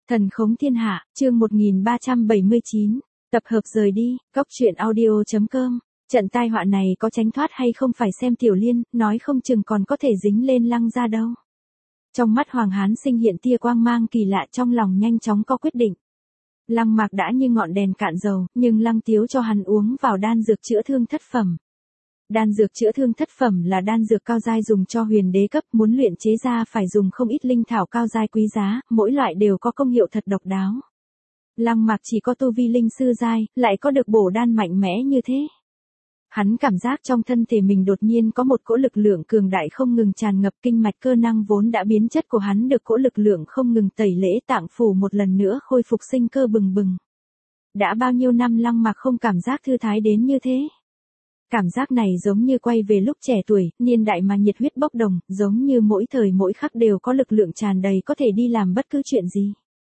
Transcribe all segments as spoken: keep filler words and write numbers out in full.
Thần khống thiên hạ, chương một nghìn ba trăm bảy mươi chín, tập hợp rời đi, cóc truyện audio.com. Trận tai họa này có tránh thoát hay không phải xem Tiểu Liên, nói không chừng còn có thể dính lên Lăng gia đâu. Trong mắt Hoàng Hán Sinh hiện tia quang mang kỳ lạ, trong lòng nhanh chóng có quyết định. Lăng Mạc đã như ngọn đèn cạn dầu, nhưng Lăng Tiếu cho hắn uống vào đan dược chữa thương thất phẩm. Đan dược chữa thương thất phẩm là đan dược cao giai dùng cho huyền đế cấp, muốn luyện chế ra phải dùng không ít linh thảo cao giai quý giá, mỗi loại đều có công hiệu thật độc đáo. Lăng Mạc chỉ có tu vi linh sư giai, lại có được bổ đan mạnh mẽ như thế. Hắn cảm giác trong thân thể mình đột nhiên có một cỗ lực lượng cường đại không ngừng tràn ngập, kinh mạch cơ năng vốn đã biến chất của hắn được cỗ lực lượng không ngừng tẩy lễ, tạng phủ một lần nữa khôi phục sinh cơ bừng bừng. Đã bao nhiêu năm Lăng Mạc không cảm giác thư thái đến như thế. Cảm giác này giống như quay về lúc trẻ tuổi, niên đại mà nhiệt huyết bốc đồng, giống như mỗi thời mỗi khắc đều có lực lượng tràn đầy có thể đi làm bất cứ chuyện gì.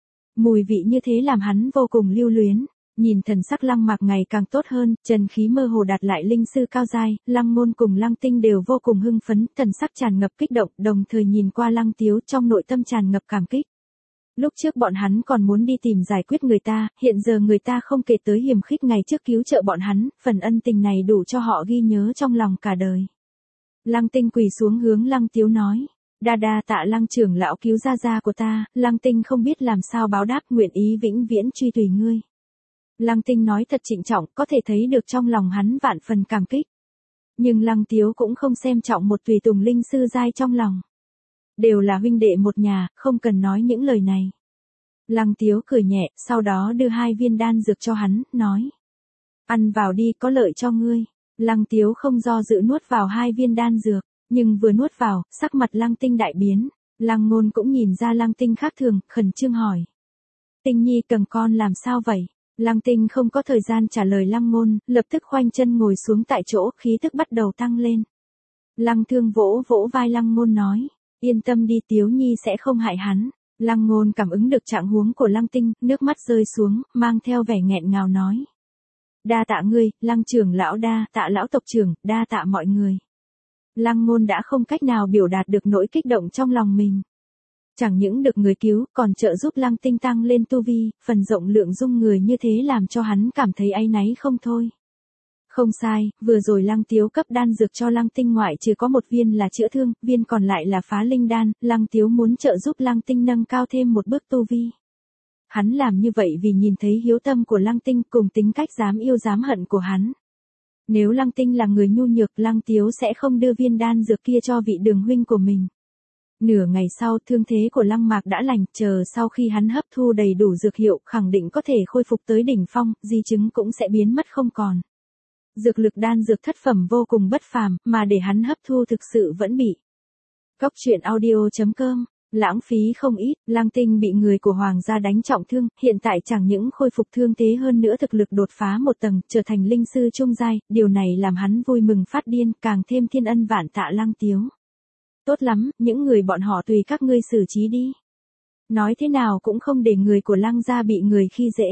Mùi vị như thế làm hắn vô cùng lưu luyến. Nhìn thần sắc Lăng Mạc ngày càng tốt hơn, chân khí mơ hồ đạt lại linh sư cao giai, Lăng Ngôn cùng Lăng Tinh đều vô cùng hưng phấn, thần sắc tràn ngập kích động, đồng thời nhìn qua Lăng Tiếu trong nội tâm tràn ngập cảm kích. Lúc trước bọn hắn còn muốn đi tìm giải quyết người ta, hiện giờ người ta không kể tới hiềm khích ngày trước cứu trợ bọn hắn, phần ân tình này đủ cho họ ghi nhớ trong lòng cả đời. Lăng Tinh quỳ xuống hướng Lăng Tiếu nói, đa đa tạ Lăng trưởng lão cứu gia gia của ta, Lăng Tinh không biết làm sao báo đáp, nguyện ý vĩnh viễn truy tùy ngươi. Lăng Tinh nói thật trịnh trọng, có thể thấy được trong lòng hắn vạn phần cảm kích. Nhưng Lăng Tiếu cũng không xem trọng một tùy tùng linh sư giai trong lòng. Đều là huynh đệ một nhà, không cần nói những lời này. Lăng Tiếu cười nhẹ, sau đó đưa hai viên đan dược cho hắn, nói. Ăn vào đi, có lợi cho ngươi. Lăng Tiếu không do dự nuốt vào hai viên đan dược, nhưng vừa nuốt vào, sắc mặt Lăng Tinh đại biến. Lăng Ngôn cũng nhìn ra Lăng Tinh khác thường, khẩn trương hỏi. Tinh nhi cầm con làm sao vậy? Lăng Tinh không có thời gian trả lời Lăng Ngôn, lập tức khoanh chân ngồi xuống tại chỗ, khí tức bắt đầu tăng lên. Lăng Thương vỗ vỗ vai Lăng Ngôn nói. Yên tâm đi, Tiếu nhi sẽ không hại hắn. Lăng Ngôn cảm ứng được trạng huống của Lăng Tinh, nước mắt rơi xuống, mang theo vẻ nghẹn ngào nói. Đa tạ ngươi, Lăng trưởng lão, đa tạ lão tộc trưởng, đa tạ mọi người. Lăng Ngôn đã không cách nào biểu đạt được nỗi kích động trong lòng mình. Chẳng những được người cứu, còn trợ giúp Lăng Tinh tăng lên tu vi, phần rộng lượng dung người như thế làm cho hắn cảm thấy áy náy không thôi. Không sai, vừa rồi Lăng Tiếu cấp đan dược cho Lăng Tinh ngoại trừ có một viên là chữa thương, viên còn lại là phá linh đan, Lăng Tiếu muốn trợ giúp Lăng Tinh nâng cao thêm một bước tu vi. Hắn làm như vậy vì nhìn thấy hiếu tâm của Lăng Tinh cùng tính cách dám yêu dám hận của hắn. Nếu Lăng Tinh là người nhu nhược, Lăng Tiếu sẽ không đưa viên đan dược kia cho vị đường huynh của mình. Nửa ngày sau, thương thế của Lăng Mạc đã lành, chờ sau khi hắn hấp thu đầy đủ dược hiệu, khẳng định có thể khôi phục tới đỉnh phong, di chứng cũng sẽ biến mất không còn. Dược lực đan dược thất phẩm vô cùng bất phàm, mà để hắn hấp thu thực sự vẫn bị. Cóc truyện audio.com, lãng phí không ít, Lăng Tinh bị người của Hoàng gia đánh trọng thương, hiện tại chẳng những khôi phục thương thế hơn nữa thực lực đột phá một tầng, trở thành linh sư trung giai, điều này làm hắn vui mừng phát điên, càng thêm thiên ân vạn tạ Lăng Tiếu. Tốt lắm, những người bọn họ tùy các ngươi xử trí đi. Nói thế nào cũng không để người của Lăng gia bị người khi dễ.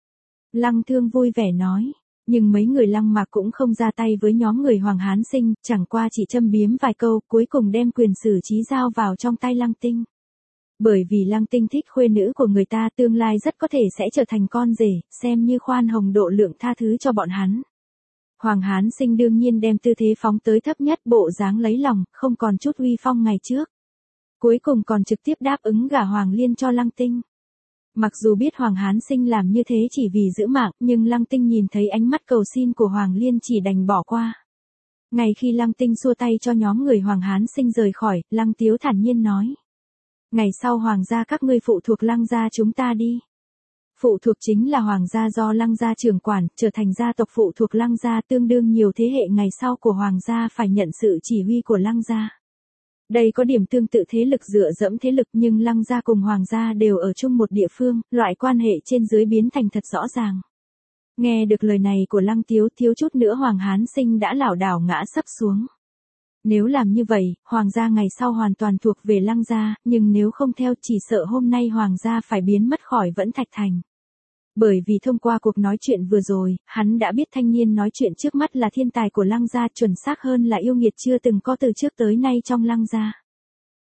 Lăng Thương vui vẻ nói. Nhưng mấy người Lăng Mạc cũng không ra tay với nhóm người Hoàng Hán Sinh, chẳng qua chỉ châm biếm vài câu, cuối cùng đem quyền xử trí giao vào trong tay Lăng Tinh. Bởi vì Lăng Tinh thích khuê nữ của người ta, tương lai rất có thể sẽ trở thành con rể, xem như khoan hồng độ lượng tha thứ cho bọn hắn. Hoàng Hán Sinh đương nhiên đem tư thế phóng tới thấp nhất, bộ dáng lấy lòng, không còn chút uy phong ngày trước. Cuối cùng còn trực tiếp đáp ứng gả Hoàng Liên cho Lăng Tinh. Mặc dù biết Hoàng Hán Sinh làm như thế chỉ vì giữ mạng, nhưng Lăng Tinh nhìn thấy ánh mắt cầu xin của Hoàng Liên chỉ đành bỏ qua. Ngay khi Lăng Tinh xua tay cho nhóm người Hoàng Hán Sinh rời khỏi, Lăng Tiếu thản nhiên nói. Ngày sau Hoàng gia các ngươi phụ thuộc Lăng gia chúng ta đi. Phụ thuộc chính là Hoàng gia do Lăng gia trưởng quản, trở thành gia tộc phụ thuộc Lăng gia, tương đương nhiều thế hệ ngày sau của Hoàng gia phải nhận sự chỉ huy của Lăng gia. Đây có điểm tương tự thế lực dựa dẫm thế lực, nhưng Lăng gia cùng Hoàng gia đều ở chung một địa phương, loại quan hệ trên dưới biến thành thật rõ ràng. Nghe được lời này của Lăng Tiếu, thiếu chút nữa Hoàng Hán Sinh đã lảo đảo ngã sấp xuống. Nếu làm như vậy, Hoàng gia ngày sau hoàn toàn thuộc về Lăng gia, nhưng nếu không theo chỉ sợ hôm nay Hoàng gia phải biến mất khỏi Vẫn Thạch Thành. Bởi vì thông qua cuộc nói chuyện vừa rồi, hắn đã biết thanh niên nói chuyện trước mắt là thiên tài của Lăng gia, chuẩn xác hơn là yêu nghiệt chưa từng có từ trước tới nay trong Lăng gia.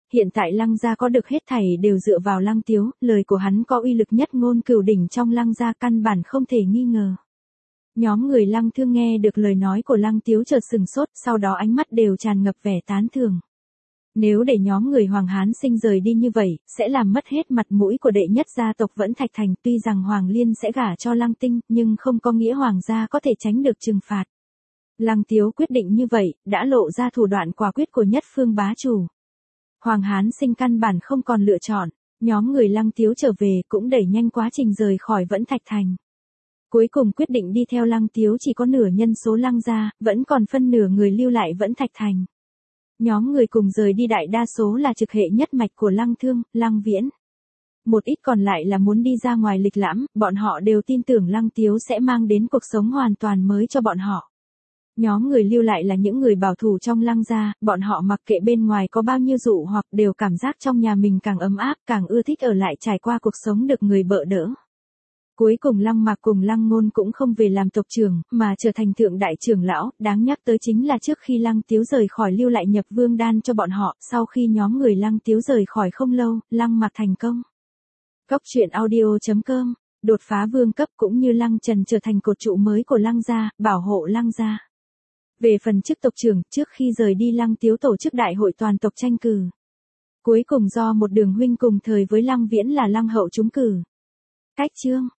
hiện tại Lăng gia có được hết thảy đều dựa vào Lăng Tiếu, lời của hắn có uy lực nhất ngôn cửu đỉnh trong Lăng gia căn bản không thể nghi ngờ. Nhóm người Lăng Thương nghe được lời nói của Lăng Tiếu chợt sừng sốt, sau đó ánh mắt đều tràn ngập vẻ tán thưởng. Nếu để nhóm người Hoàng Hán Sinh rời đi như vậy, sẽ làm mất hết mặt mũi của đệ nhất gia tộc Vẫn Thạch Thành, tuy rằng Hoàng Liên sẽ gả cho Lăng Tinh, nhưng không có nghĩa Hoàng gia có thể tránh được trừng phạt. Lăng Tiếu quyết định như vậy, đã lộ ra thủ đoạn quả quyết của nhất phương bá chủ. Hoàng Hán Sinh căn bản không còn lựa chọn, nhóm người Lăng Tiếu trở về cũng đẩy nhanh quá trình rời khỏi Vẫn Thạch Thành. Cuối cùng quyết định đi theo Lăng Tiếu chỉ có nửa nhân số Lăng gia, vẫn còn phân nửa người lưu lại Vẫn Thạch Thành. Nhóm người cùng rời đi đại đa số là trực hệ nhất mạch của Lăng Thương, Lăng Viễn. Một ít còn lại là muốn đi ra ngoài lịch lãm, bọn họ đều tin tưởng Lăng Tiếu sẽ mang đến cuộc sống hoàn toàn mới cho bọn họ. Nhóm người lưu lại là những người bảo thủ trong Lăng gia, bọn họ mặc kệ bên ngoài có bao nhiêu dụ hoặc đều cảm giác trong nhà mình càng ấm áp, càng ưa thích ở lại trải qua cuộc sống được người bợ đỡ. Cuối cùng Lăng Mạc cùng Lăng Ngôn cũng không về làm tộc trưởng, mà trở thành thượng đại trưởng lão, đáng nhắc tới chính là trước khi Lăng Tiếu rời khỏi lưu lại nhập vương đan cho bọn họ, sau khi nhóm người Lăng Tiếu rời khỏi không lâu, Lăng Mạc thành công. Cốc truyện audio chấm com, đột phá vương cấp cũng như Lăng Trần trở thành cột trụ mới của Lăng gia, bảo hộ Lăng gia. Về phần chức tộc trưởng, trước khi rời đi Lăng Tiếu tổ chức đại hội toàn tộc tranh cử. Cuối cùng do một đường huynh cùng thời với Lăng Viễn là Lăng Hậu trúng cử. Cách chương